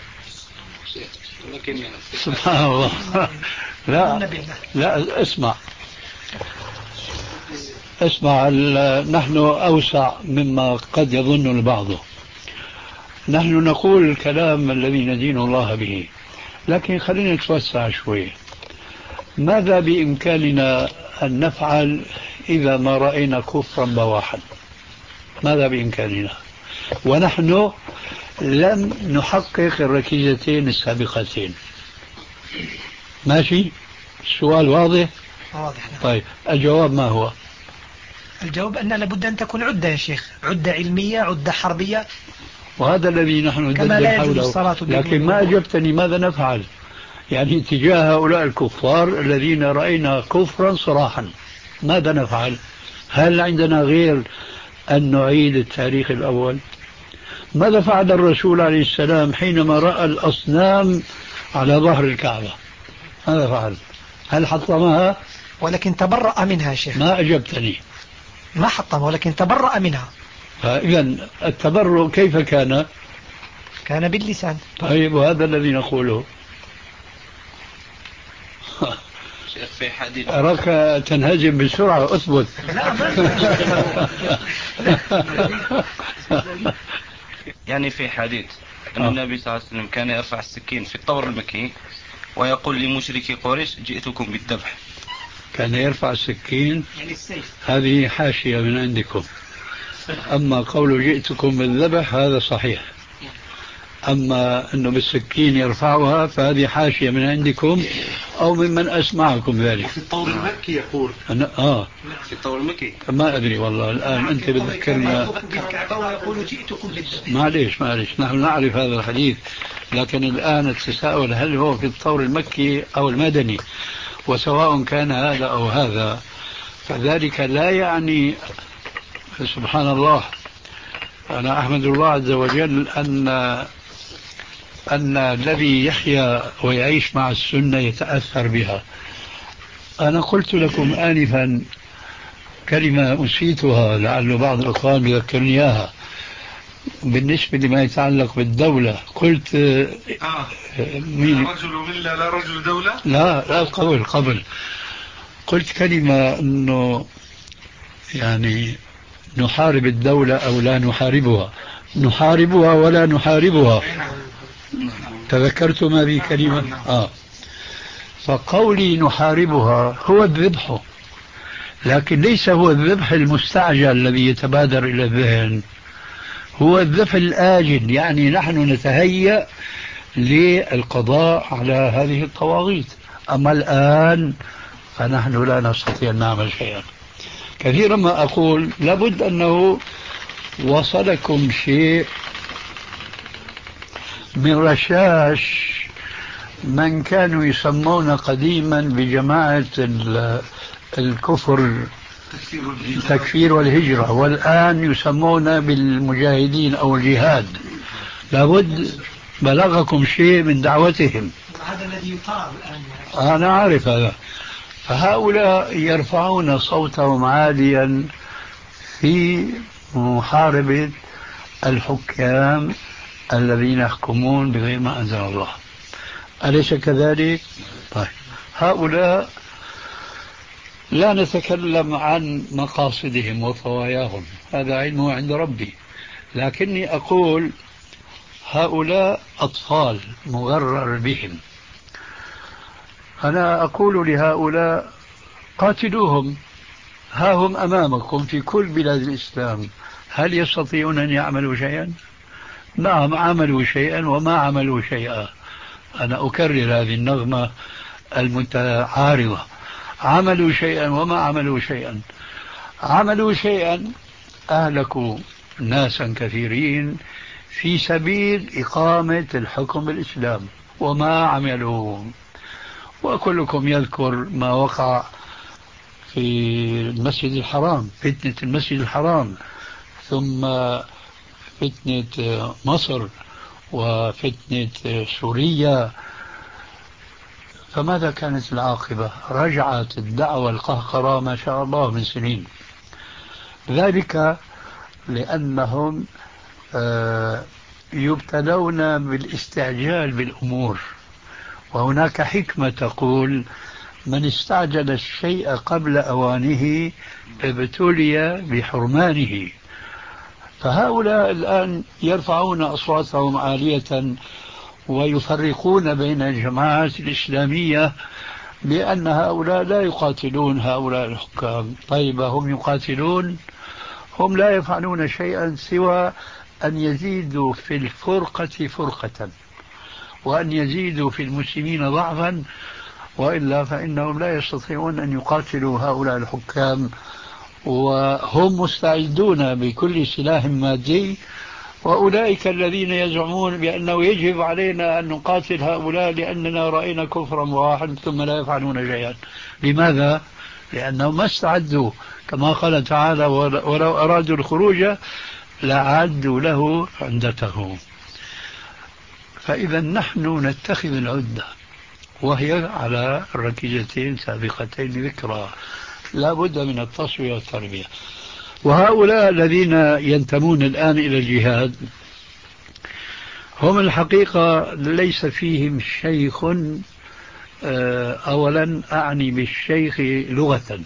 سبحان الله. لا لا اسمع اسمع نحن أوسع مما قد يظن البعض. نحن نقول الكلام الذي ندين الله به، لكن خلينا نتوسع شوي. ماذا بإمكاننا أن نفعل إذا ما رأينا كفرا بواحا؟ ماذا بإمكاننا ونحن لم نحقق الركيزتين السابقتين؟ ماشي، السؤال واضح. واضح. طيب الجواب ما هو؟ الجواب أن لابد أن تكون عدة يا شيخ، عدة علمية، عدة حربية، وهذا الذي نحن ندندن حوله. لكن ما أجبتني ماذا نفعل يعني تجاه هؤلاء الكفار الذين رأينا كفرا صراحا، ماذا نفعل؟ هل عندنا غير أن نعيد التاريخ الأول؟ ماذا فعل الرسول عليه السلام حينما رأى الأصنام على ظهر الكعبة؟ ماذا فعل؟ هل حطمها؟ ولكن تبرأ منها يا شيخ. ما أجبتني. ما حطمها ولكن تبرأ منها. إذن التبرؤ كيف كان؟ كان باللسان. طيب وهذا الذي نقوله. شيخ في حديث أراك تنهزم بسرعة، أثبت. يعني في حديث أن النبي صلى الله عليه وسلم كان يرفع السكين في الطور المكي ويقول لمشركي قريش جئتكم بالذبح. كان يرفع السكين يعني السيف. هذه حاشية من عندكم. أما قول جئتكم بالذبح هذا صحيح. أما أنه بالسكين يرفعها فهذه حاشية من عندكم أو ممن أسمعكم ذلك. في الطور المكي يقول. أنا آه في الطور المكي. ما أدري والله الآن أنت بتذكرنا. معليش معليش نحن نعرف هذا الحديث، لكن الآن التساؤل هل هو في الطور المكي أو المدني، وسواء كان هذا أو هذا فذلك لا يعني. سبحان الله، أنا أحمد الله عز وجل أن أن الذي يحيا ويعيش مع السنة يتأثر بها. أنا قلت لكم آنفا كلمة أنسيتها لعل بعض الأخوان يذكرني إياها بالنسبة لما يتعلق بالدولة. قلت آه. مين؟ لا رجل ملة لا رجل دولة. لا لا قبل قبل قلت كلمة أنه يعني نحارب الدولة أو لا نحاربها، نحاربها ولا نحاربها. تذكرتم هذه كلمة؟ آه. فقولي نحاربها هو الذبح، لكن ليس هو الذبح المستعجل الذي يتبادر إلى الذهن، هو الذبح الآجل. يعني نحن نتهيأ للقضاء على هذه الطواغيت. أما الآن فنحن لا نستطيع أن نعمل شيئا. كثيرا ما أقول لابد أنه وصلكم شيء من رشاش من كانوا يسمون قديما بجماعة الكفر التكفير والهجرة، والآن يسمون بالمجاهدين أو الجهاد. لابد بلغكم شيء من دعوتهم. هذا الذي يطار الآن. أنا عارف هذا. فهؤلاء يرفعون صوتهم عاليا في محاربة الحكام الذين يحكمون بغير ما أنزل الله. أليس كذلك؟ طيب هؤلاء لا نتكلم عن مقاصدهم وطواياهم، هذا علمه عند ربي، لكني أقول هؤلاء أطفال مغرر بهم. أنا أقول لهؤلاء قاتلوهم، ها هم أمامكم في كل بلاد الإسلام. هل يستطيعون أن يعملوا شيئا؟ نعم عملوا شيئا وما عملوا شيئا. أنا أكرر هذه النغمة المتعارضة. عملوا شيئا وما عملوا شيئا. عملوا شيئا، أهلكوا ناسا كثيرين في سبيل إقامة الحكم بالإسلام، وما عملوا. وكلكم يذكر ما وقع في المسجد الحرام، فتنة المسجد الحرام، ثم فتنة مصر وفتنة سوريا. فماذا كانت العاقبة؟ رجعت الدعوة القهقرة ما شاء الله من سنين. ذلك لأنهم يبتلون بالاستعجال بالأمور، وهناك حكمة تقول من استعجل الشيء قبل أوانه ابتلي بحرمانه. فهؤلاء الآن يرفعون أصواتهم عالية ويفرقون بين الجماعات الإسلامية بأن هؤلاء لا يقاتلون هؤلاء الحكام. طيب هم يقاتلون؟ هم لا يفعلون شيئا سوى أن يزيدوا في الفرقة فرقة، وأن يزيدوا في المسلمين ضعفا، وإلا فإنهم لا يستطيعون أن يقاتلوا هؤلاء الحكام، وهم مستعدون بكل سلاح مادي. وأولئك الذين يزعمون بأنه يجب علينا أن نقاتل هؤلاء لأننا رأينا كفرا واحد ثم لا يفعلون شيئا. لماذا؟ لأنهم ما استعدوا، كما قال تعالى: ولو أرادوا الخروج لعدوا له عدته. فإذا نحن نتخذ العدة، وهي على الركيزتين سابقتين ذكرى، لا بد من التصفية والتربية. وهؤلاء الذين ينتمون الآن إلى الجهاد هم الحقيقة ليس فيهم شيخ، أولا أعني بالشيخ لغة،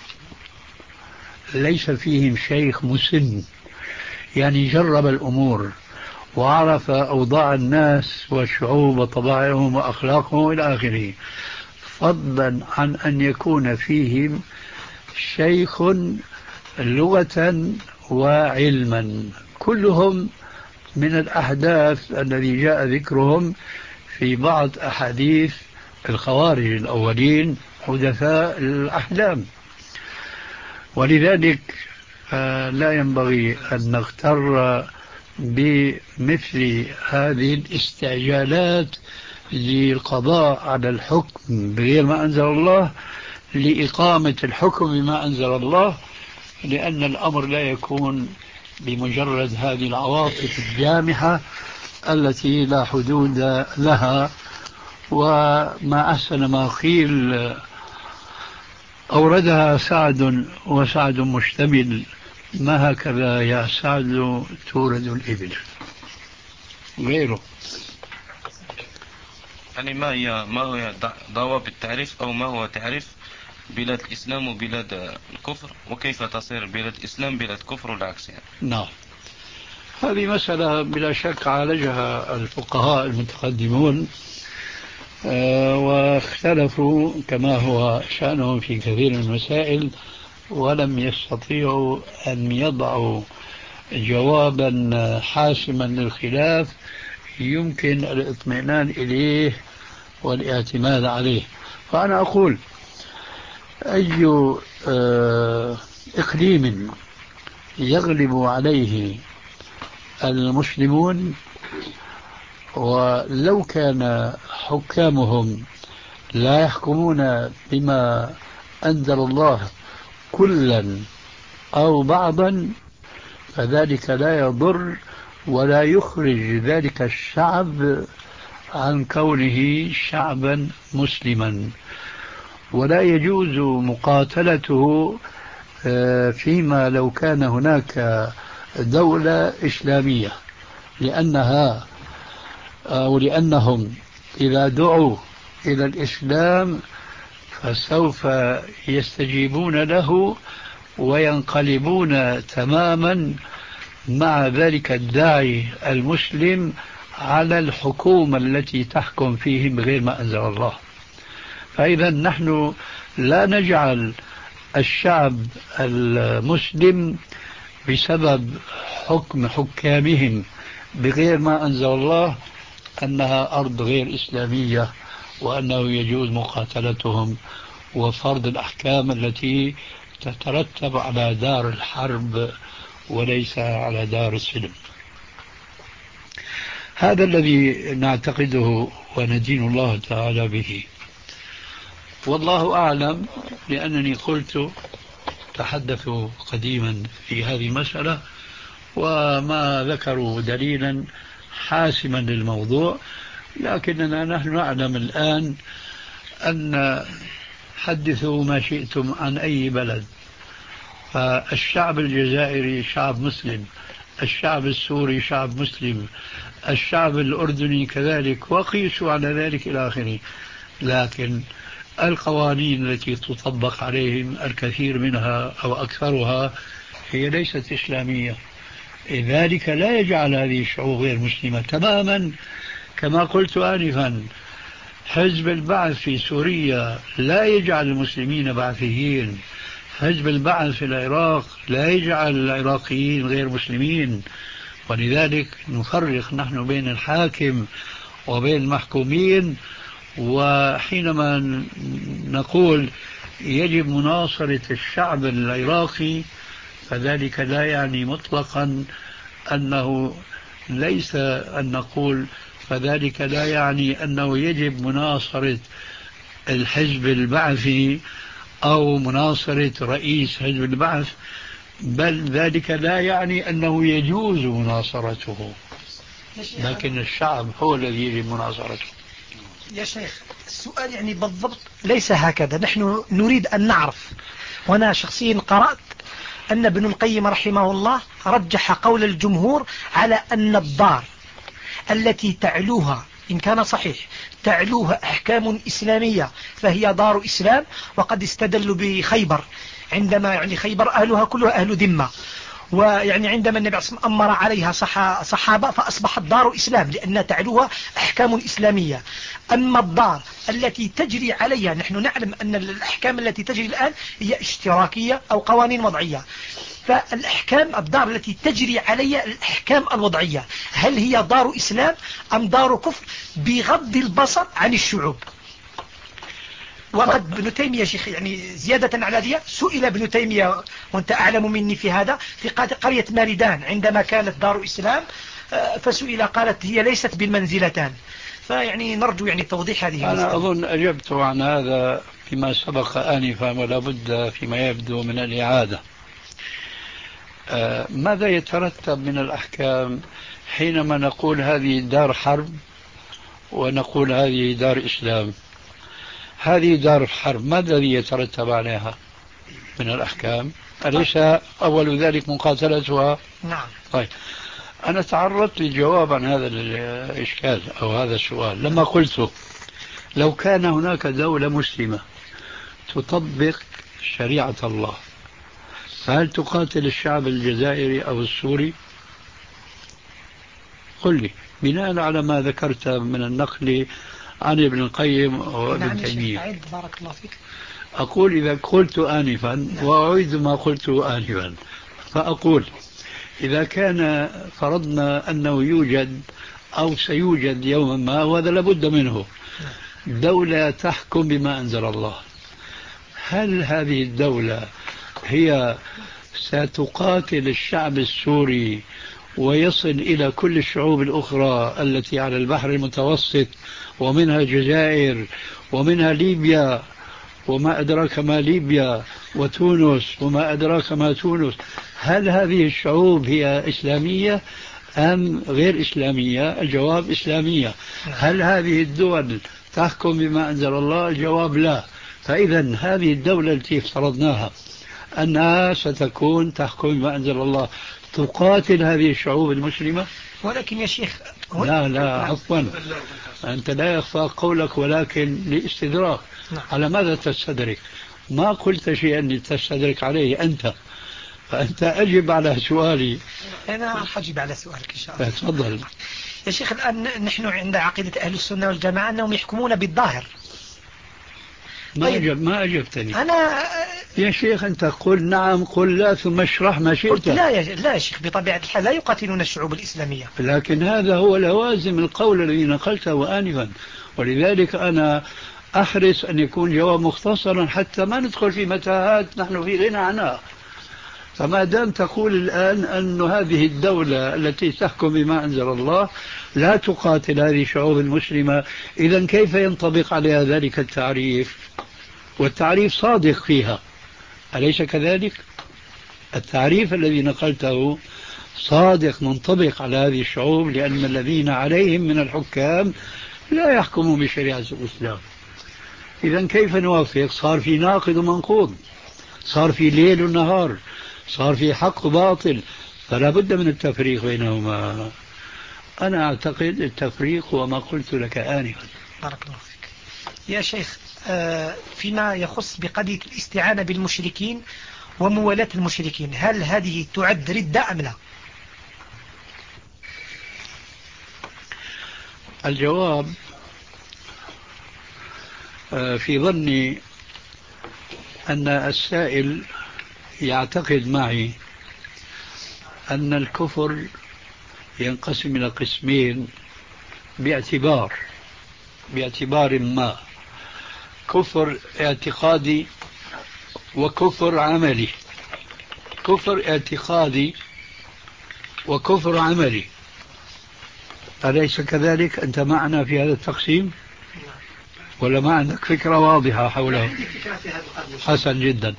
ليس فيهم شيخ مسن يعني جرب الأمور وعرف أوضاع الناس والشعوب وطبائعهم وأخلاقهم إلى آخره، فضلا عن أن يكون فيهم شيخ لغة وعلما. كلهم من الأحداث الذي جاء ذكرهم في بعض أحاديث الخوارج الأولين حدثاء الأحلام. ولذلك لا ينبغي أن نغتر بمثل هذه الاستعجالات للقضاء على الحكم بغير ما أنزل الله لإقامة الحكم بما أنزل الله، لأن الأمر لا يكون بمجرد هذه العواطف الجامحة التي لا حدود لها. وما أحسن ما قيل أوردها سعد وسعد مشتمل: ما هكذا يا سعد تورد الإبل. غيره يعني ما هي ما هو ضوابط التعريف أو ما هو تعريف بلاد الإسلام وبلاد الكفر، وكيف تصير بلاد الإسلام بلاد كفر والعكس يعني؟ نعم، هذه مسألة بلا شك عالجها الفقهاء المتقدمون، أه واختلفوا كما هو شأنهم في كثير من المسائل، ولم يستطيعوا أن يضعوا جوابا حاسما للخلاف يمكن الاطمئنان إليه والاعتماد عليه. فأنا أقول أي إقليم يغلب عليه المسلمون، ولو كان حكامهم لا يحكمون بما أنزل الله كلا أو بعضا، فذلك لا يضر ولا يخرج ذلك الشعب عن كونه شعبا مسلما، ولا يجوز مقاتلته فيما لو كان هناك دولة إسلامية، لأنها أو لأنهم إذا دعوا إلى الإسلام فسوف يستجيبون له وينقلبون تماما مع ذلك الداعي المسلم على الحكومة التي تحكم فيهم بغير ما أنزل الله. فإذا نحن لا نجعل الشعب المسلم بسبب حكم حكامهم بغير ما أنزل الله أنها أرض غير إسلامية، وأنه يجوز مقاتلتهم وفرض الأحكام التي تترتب على دار الحرب وليس على دار السلم. هذا الذي نعتقده وندين الله تعالى به، والله أعلم، لأنني قلت تحدثوا قديما في هذه المسألة وما ذكروا دليلا حاسما للموضوع، لكننا نحن نعلم الآن أن حدثوا ما شئتم عن أي بلد، فالشعب الجزائري شعب مسلم، الشعب السوري شعب مسلم، الشعب الأردني كذلك، وقيسوا على ذلك إلى آخره. لكن القوانين التي تطبق عليهم الكثير منها أو أكثرها هي ليست إسلامية، ذلك لا يجعل هذه الشعوب غير مسلمة تماما. كما قلت آنفا، حزب البعث في سوريا لا يجعل المسلمين بعثيين، حزب البعث في العراق لا يجعل العراقيين غير مسلمين. ولذلك نفرق نحن بين الحاكم وبين المحكومين، وحينما نقول يجب مناصرة الشعب العراقي فذلك لا يعني مطلقا أنه ليس أن نقول فذلك لا يعني أنه يجب مناصرة الحزب البعثي أو مناصرة رئيس حزب البعث، بل ذلك لا يعني أنه يجوز مناصرته، لكن الشعب هو الذي يجب مناصرته. يا شيخ السؤال يعني بالضبط ليس هكذا، نحن نريد أن نعرف، وأنا شخصيا قرأت أن ابن القيم رحمه الله رجح قول الجمهور على أن الدار التي تعلوها إن كان صحيح تعلوها أحكام إسلامية فهي دار إسلام، وقد استدلوا بخيبر عندما يعني خيبر أهلها كلها أهل ذمة، ويعني عندما النبي صلى الله عليه وسلم أمر عليها صحابة فأصبحت دار إسلام لأن تعلوها أحكام إسلامية. أما الدار التي تجري عليها نحن نعلم أن الأحكام التي تجري الآن هي اشتراكية أو قوانين وضعية، فالأحكام الدار التي تجري عليها الأحكام الوضعية هل هي دار إسلام أم دار كفر بغض البصر عن الشعوب؟ وقد ابن تيمية شيخ يعني زيادة على ذلك سئل ابن تيمية وانت أعلم مني في هذا في قرية ماردان عندما كانت دار إسلام فسئل قالت هي ليست بالمنزلتان، فيعني نرجو يعني توضيح هذه. أنا أظن أجبت عن هذا فيما سبق آنفا ولا بد فيما يبدو من الإعادة. آه ماذا يترتب من الأحكام حينما نقول هذه دار حرب ونقول هذه دار إسلام؟ هذه دار حرب ما الذي يترتب عليها من الأحكام؟ أليس أول ذلك مقاتلتها؟ نعم. طيب أنا تعرضت للجواب عن هذا الإشكال أو هذا السؤال لما قلت لو كان هناك دولة مسلمة تطبق شريعة الله فهل تقاتل الشعب الجزائري أو السوري؟ قل لي بناء على ما ذكرت من النقل عن ابن القيم وابن تيمية. بارك الله فيك. أقول إذا قلت آنفا وأعيد ما قلت آنفا فأقول إذا كان فرضنا أنه يوجد أو سيوجد يوما ما وهذا لابد منه دولة تحكم بما أنزل الله، هل هذه الدولة هي ستقاتل الشعب السوري ويصل إلى كل الشعوب الأخرى التي على البحر المتوسط ومنها الجزائر ومنها ليبيا وما أدراك ما ليبيا وتونس وما أدراك ما تونس، هل هذه الشعوب هي إسلامية أم غير إسلامية؟ الجواب إسلامية. هل هذه الدول تحكم بما أنزل الله؟ الجواب لا. فإذا هذه الدولة التي افترضناها أنها ستكون تحكم بما أنزل الله تقاتل هذه الشعوب المسلمة؟ ولكن يا شيخ لا لا عفوا أنت لا يخفى قولك ولكن لاستدراك. على ماذا تستدرك؟ ما قلت شيئا تستدرك عليه أنت، فأنت أجب على سؤالي. أنا راح أجيب على سؤالك إن شاء الله. تفضل يا شيخ. الآن نحن عند عقيدة أهل السنة والجماعة أنهم يحكمون بالظاهر. ما طيب. أجب ما أجبتني. أنا يا شيخ أنت قل نعم قل لا ثم اشرح ما شئت. لا يا لا يا شيخ بطبيعة الحال لا يقاتلون الشعوب الإسلامية، لكن هذا هو لوازم القول الذي نقلته آنفا، ولذلك أنا أحرص أن يكون جواب مختصرا حتى ما ندخل في متاهات نحن في غنى عنها. فما دام تقول الآن أن هذه الدولة التي تحكم بما أنزل الله لا تقاتل هذه الشعوب المسلمة، إذن كيف ينطبق عليها ذلك التعريف؟ والتعريف صادق فيها، أليس كذلك؟ التعريف الذي نقلته صادق منطبق على هذه الشعوب، لأن الذين عليهم من الحكام لا يحكموا بشريعة الإسلام. إذن كيف نوافق؟ صار في ناقض ومنقوض، صار في ليل ونهار، صار في حق وباطل، فلا بد من التفريق بينهما. أنا أعتقد التفريق هو ما قلت لك آنفا. بارك الله فيك يا شيخ. فيما يخص بقضية الاستعانة بالمشركين وموالاة المشركين، هل هذه تعد ردة أم لا؟ الجواب في ظني أن السائل يعتقد معي أن الكفر ينقسم إلى قسمين باعتبار باعتبار ما، كفر اعتقادي وكفر عملي. كفر اعتقادي وكفر عملي، أليس كذلك؟ أنت معنا في هذا التقسيم ولا ما عندك فكرة واضحة حوله؟ حسن جدا.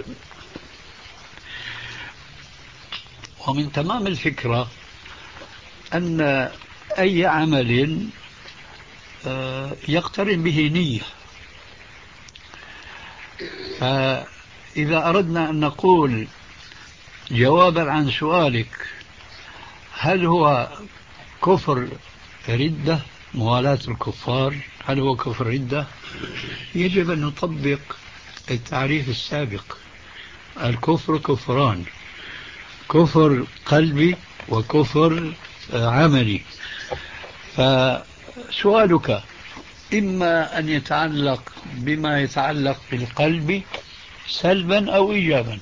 ومن تمام الفكرة أن أي عمل يقترن به نية، فإذا أردنا أن نقول جوابا عن سؤالك هل هو كفر ردة، موالاة الكفار هل هو كفر ردة، يجب أن نطبق التعريف السابق. الكفر كفران، كفر قلبي وكفر عملي. فسؤالك إما أن يتعلق بما يتعلق بالقلب سلبا أو إيجابا،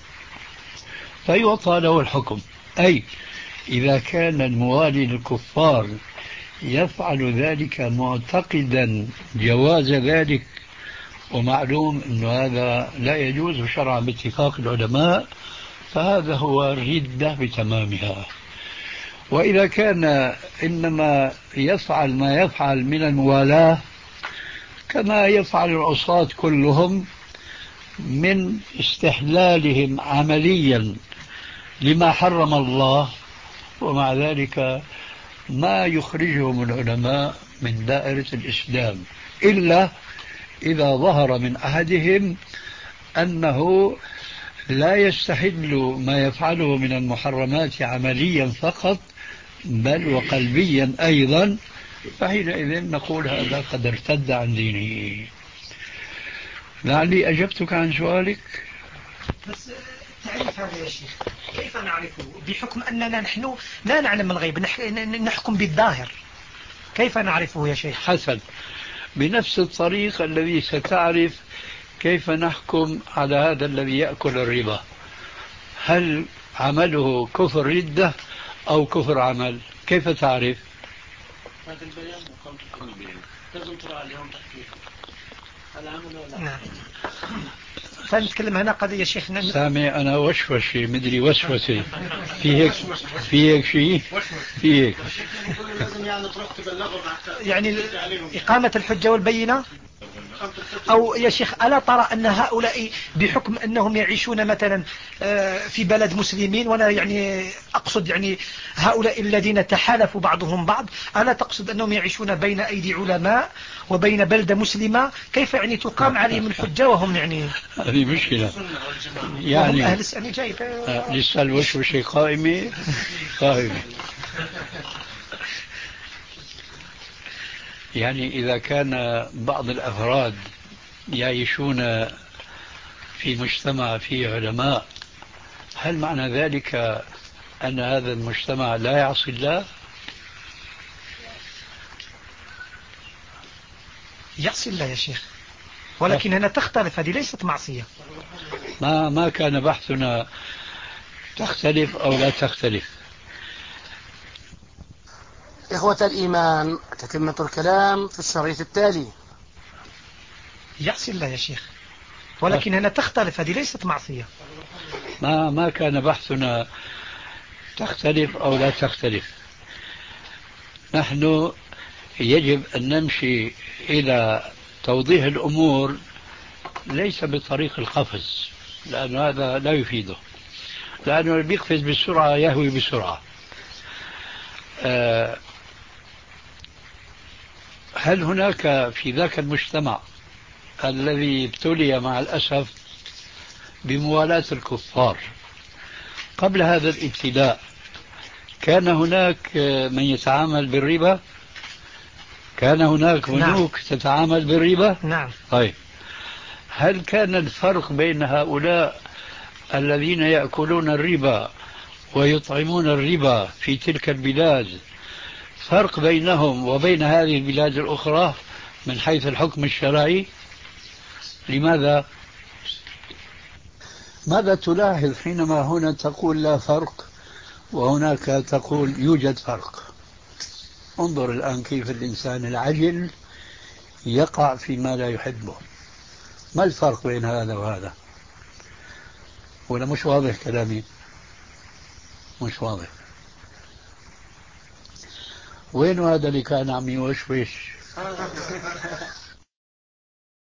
فيعطى له الحكم. أي إذا كان الموالي للكفار يفعل ذلك معتقدا جواز ذلك، ومعلوم أن هذا لا يجوز شرعا باتفاق العلماء، فهذا هو الردة بتمامها. وإذا كان إنما يفعل ما يفعل من الموالاة كما يفعل العصاة كلهم من استحلالهم عمليا لما حرم الله، ومع ذلك ما يخرجهم العلماء من دائرة الإسلام إلا إذا ظهر من أحدهم أنه لا يستحل ما يفعله من المحرمات عمليا فقط بل وقلبيا أيضا، فحينئذ نقول هذا قد ارتد عن دينه. لعلي أجبتك عن سؤالك. بس تعريف هذا يا شيخ كيف نعرفه بحكم أننا نحن لا نعلم الغيب، نحكم بالظاهر، كيف نعرفه يا شيخ؟ حسن، بنفس الطريقة الذي ستعرف كيف نحكم على هذا الذي يأكل الربا، هل عمله كفر ردة أو كفر عمل؟ كيف تعرف؟ هذا البيان مقام البيان لازم ترى عليهم تحقيق العمل ولا نعم. فنتكلم هنا قضية شيخ سامي أنا وشوشي مدري وسوسي في هيك في هيك شيء في هيك لازم يعني تروح تبلغهم يعني إقامة الحجة والبينة. أو يا شيخ ألا ترى أن هؤلاء بحكم أنهم يعيشون مثلا في بلد مسلمين، وأنا يعني أقصد يعني هؤلاء الذين تحالفوا بعضهم بعض، ألا تقصد أنهم يعيشون بين أيدي علماء وبين بلدة مسلمة، كيف يعني تقام عليهم الحجة وهم يعني هذه مشكلة يعني وهم أهل السنة جاي لسه الوشوشي قائمة قائمة. يعني إذا كان بعض الأفراد يعيشون في مجتمع فيه علماء، هل معنى ذلك أن هذا المجتمع لا يعصي الله؟ يعصي الله يا شيخ، ولكن هنا تختلف، هذه ليست معصية. ما ما كان بحثنا تختلف أو لا تختلف. إخوة الإيمان، تتمة الكلام في الشريط التالي. يعصي الله يا شيخ، ولكن هنا تختلف، هذه ليست معصية. ما ما كان بحثنا تختلف أو لا تختلف. نحن يجب أن نمشي إلى توضيح الأمور ليس بطريق القفز، لأن هذا لا يفيده، لأنه اللي بيقفز بسرعة يهوي بسرعة. أه هل هناك في ذاك المجتمع الذي ابتلي مع الأسف بموالاة الكفار قبل هذا الابتلاء كان هناك من يتعامل بالربا؟ كان هناك بنوك نعم. تتعامل بالربا؟ نعم. طيب هل كان الفرق بين هؤلاء الذين يأكلون الربا ويطعمون الربا في تلك البلاد فرق بينهم وبين هذه البلاد الأخرى من حيث الحكم الشرعي؟ لماذا؟ ماذا تلاحظ حينما هنا تقول لا فرق وهناك تقول يوجد فرق؟ انظر الآن كيف الإنسان العجل يقع فيما لا يحبه. ما الفرق بين هذا وهذا؟ ولا مش واضح كلامي؟ مش واضح. وين هذا اللي كان عم يوشوش؟